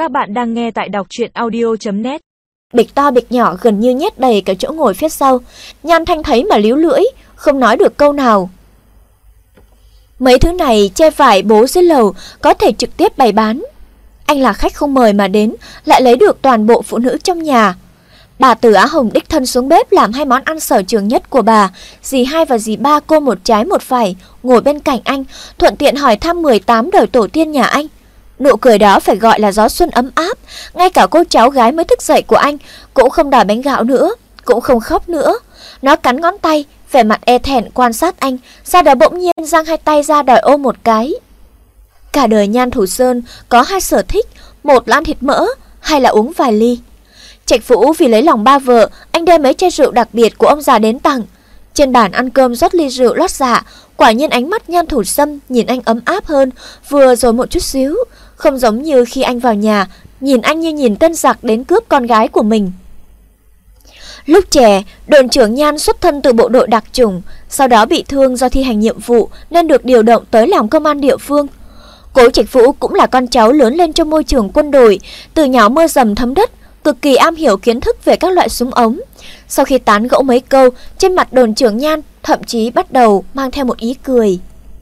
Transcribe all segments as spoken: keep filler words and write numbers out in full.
Các bạn đang nghe tại đọc truyện audio chấm net. Bịch to bịch nhỏ gần như nhét đầy cả chỗ ngồi phía sau. Nhan Thanh thấy mà líu lưỡi, không nói được câu nào. Mấy thứ này che vải bố dưới lầu có thể trực tiếp bày bán. Anh là khách không mời mà đến, lại lấy được toàn bộ phụ nữ trong nhà. Bà Từ Á Hồng đích thân xuống bếp làm hai món ăn sở trường nhất của bà. Dì hai và dì ba cô một trái một phải ngồi bên cạnh anh, thuận tiện hỏi thăm mười tám đời tổ tiên nhà anh. Nụ cười đó phải gọi là gió xuân ấm áp. Ngay cả cô cháu gái mới thức dậy của anh cũng không đòi bánh gạo nữa, cũng không khóc nữa. Nó cắn ngón tay, vẻ mặt e thẹn quan sát anh, sau đó bỗng nhiên giang hai tay ra đòi ôm một cái. Cả đời Nhan Thủ Sơn có hai sở thích, một là ăn thịt mỡ, hai là uống vài ly. Trạch Vũ vì lấy lòng ba vợ, anh đem mấy chai rượu đặc biệt của ông già đến tặng. Trên bàn ăn cơm rót ly rượu lót dạ, quả nhiên ánh mắt Nhan Thủ Sâm nhìn anh ấm áp hơn, vừa rồi một chút xíu, không giống như khi anh vào nhà, nhìn anh như nhìn tên giặc đến cướp con gái của mình. Lúc trẻ, đồn trưởng Nhan xuất thân từ bộ đội đặc chủng, sau đó bị thương do thi hành nhiệm vụ nên được điều động tới làm công an địa phương. Cố Trạch Vũ cũng là con cháu lớn lên trong môi trường quân đội, từ nhỏ mưa dầm thấm đất, cực kỳ am hiểu kiến thức về các loại súng ống. Sau khi tán gẫu mấy câu, trên mặt đồn trưởng Nhan thậm chí bắt đầu mang theo một ý cười.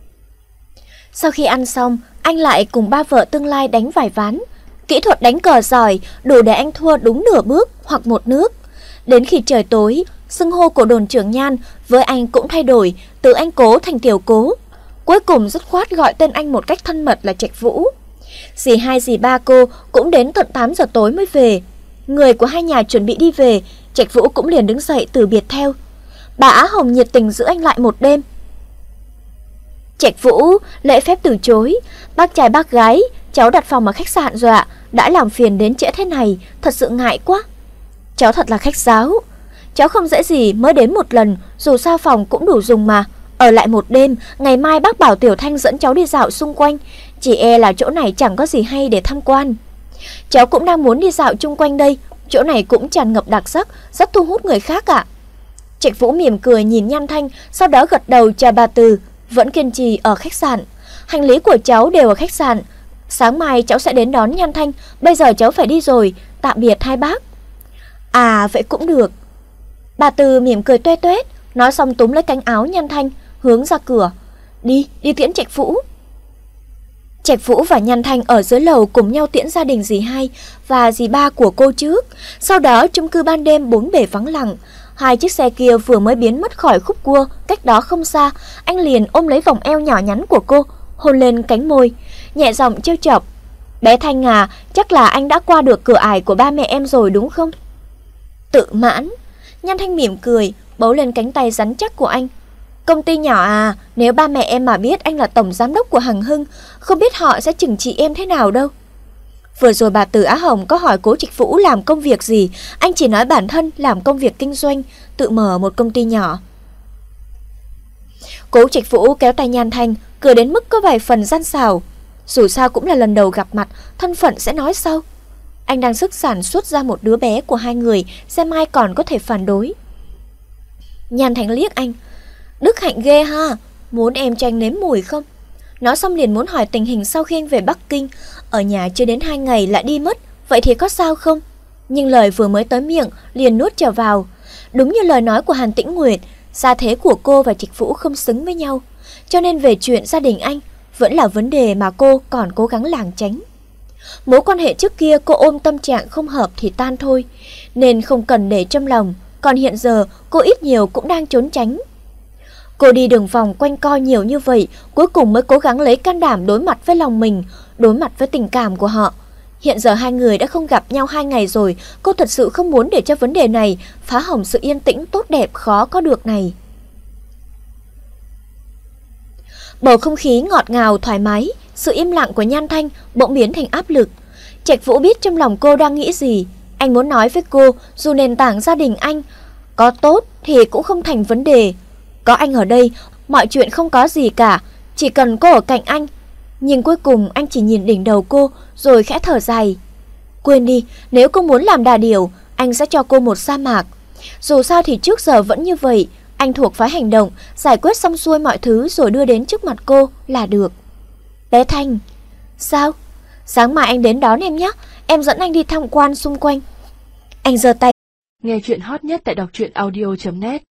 Sau khi ăn xong, anh lại cùng ba vợ tương lai đánh vài ván. Kỹ thuật đánh cờ giỏi, đủ để anh thua đúng nửa bước hoặc một nước. Đến khi trời tối, xưng hô của đồn trưởng Nhan với anh cũng thay đổi, từ anh Cố thành Tiểu Cố. Cuối cùng dứt khoát gọi tên anh một cách thân mật là Trạch Vũ. Dì hai dì ba cô cũng đến tận tám giờ tối mới về. Người của hai nhà chuẩn bị đi về, Trạch Vũ cũng liền đứng dậy từ biệt theo. Bà Á Hồng nhiệt tình giữ anh lại một đêm. Trạch Vũ lễ phép từ chối. Bác trai bác gái, cháu đặt phòng ở khách sạn rồi ạ, đã làm phiền đến trễ thế này, thật sự ngại quá. Cháu thật là khách sáo. Cháu không dễ gì mới đến một lần, dù sao phòng cũng đủ dùng mà. Ở lại một đêm, ngày mai bác bảo Tiểu Thanh dẫn cháu đi dạo xung quanh. Chỉ e là chỗ này chẳng có gì hay để tham quan. Cháu cũng đang muốn đi dạo chung quanh đây, chỗ này cũng tràn ngập đặc sắc, rất thu hút người khác ạ. Trạch Vũ mỉm cười nhìn Nhan Thanh, sau đó gật đầu chào bà Từ, vẫn kiên trì ở khách sạn. Hành lý của cháu đều ở khách sạn. Sáng mai cháu sẽ đến đón Nhan Thanh, bây giờ cháu phải đi rồi, tạm biệt hai bác. À vậy cũng được. Bà Từ mỉm cười toe toét, nói xong túm lấy cánh áo Nhan Thanh, hướng ra cửa. Đi, đi tiễn Trạch Vũ. Trạch Vũ và Nhan Thanh ở dưới lầu cùng nhau tiễn gia đình dì hai và dì ba của cô trước. Sau đó chung cư ban đêm bốn bề vắng lặng. Hai chiếc xe kia vừa mới biến mất khỏi khúc cua cách đó không xa, anh liền ôm lấy vòng eo nhỏ nhắn của cô, hôn lên cánh môi, nhẹ giọng trêu chọc. Bé Thanh à, chắc là anh đã qua được cửa ải của ba mẹ em rồi đúng không? Tự mãn. Nhan Thanh mỉm cười, bấu lên cánh tay rắn chắc của anh. Công ty nhỏ à, nếu ba mẹ em mà biết anh là tổng giám đốc của Hằng Hưng, không biết họ sẽ trừng trị em thế nào đâu. Vừa rồi bà Từ Á Hồng có hỏi Cố Trạch Vũ làm công việc gì, anh chỉ nói bản thân làm công việc kinh doanh, tự mở một công ty nhỏ. Cố Trạch Vũ kéo tay Nhan Thanh, cười đến mức có vài phần gian xảo. Dù sao cũng là lần đầu gặp mặt, thân phận sẽ nói sau. Anh đang sức sản xuất ra một đứa bé của hai người, xem ai còn có thể phản đối. Nhan Thanh liếc anh. Đức hạnh ghê ha, muốn em cho anh nếm mùi không? Nói xong liền muốn hỏi tình hình sau khi anh về Bắc Kinh. Ở nhà chưa đến hai ngày lại đi mất, vậy thì có sao không? Nhưng lời vừa mới tới miệng liền nuốt trở vào. Đúng như lời nói của Hàn Tĩnh Nguyệt, gia thế của cô và Trạch Vũ không xứng với nhau, cho nên về chuyện gia đình anh vẫn là vấn đề mà cô còn cố gắng lảng tránh. Mối quan hệ trước kia cô ôm tâm trạng không hợp thì tan thôi, nên không cần để trong lòng. Còn hiện giờ cô ít nhiều cũng đang trốn tránh. Cô đi đường vòng quanh co nhiều như vậy, cuối cùng mới cố gắng lấy can đảm đối mặt với lòng mình, đối mặt với tình cảm của họ. Hiện giờ hai người đã không gặp nhau hai ngày rồi, cô thật sự không muốn để cho vấn đề này phá hỏng sự yên tĩnh tốt đẹp khó có được này. Bầu không khí ngọt ngào thoải mái, sự im lặng của Nhan Thanh bỗng biến thành áp lực. Trạch Vũ biết trong lòng cô đang nghĩ gì. Anh muốn nói với cô, dù nền tảng gia đình anh có tốt thì cũng không thành vấn đề. Có anh ở đây, mọi chuyện không có gì cả, chỉ cần cô ở cạnh anh. Nhưng cuối cùng anh chỉ nhìn đỉnh đầu cô rồi khẽ thở dài. Quên đi, nếu cô muốn làm đà điểu, anh sẽ cho cô một sa mạc. Dù sao thì trước giờ vẫn như vậy, anh thuộc phái hành động, giải quyết xong xuôi mọi thứ rồi đưa đến trước mặt cô là được. Bé Thanh. Sao? Sáng mai anh đến đón em nhé. em dẫn anh đi tham quan xung quanh. Anh giơ tay. Nghe chuyện hot nhất tại đọc truyện audio chấm net.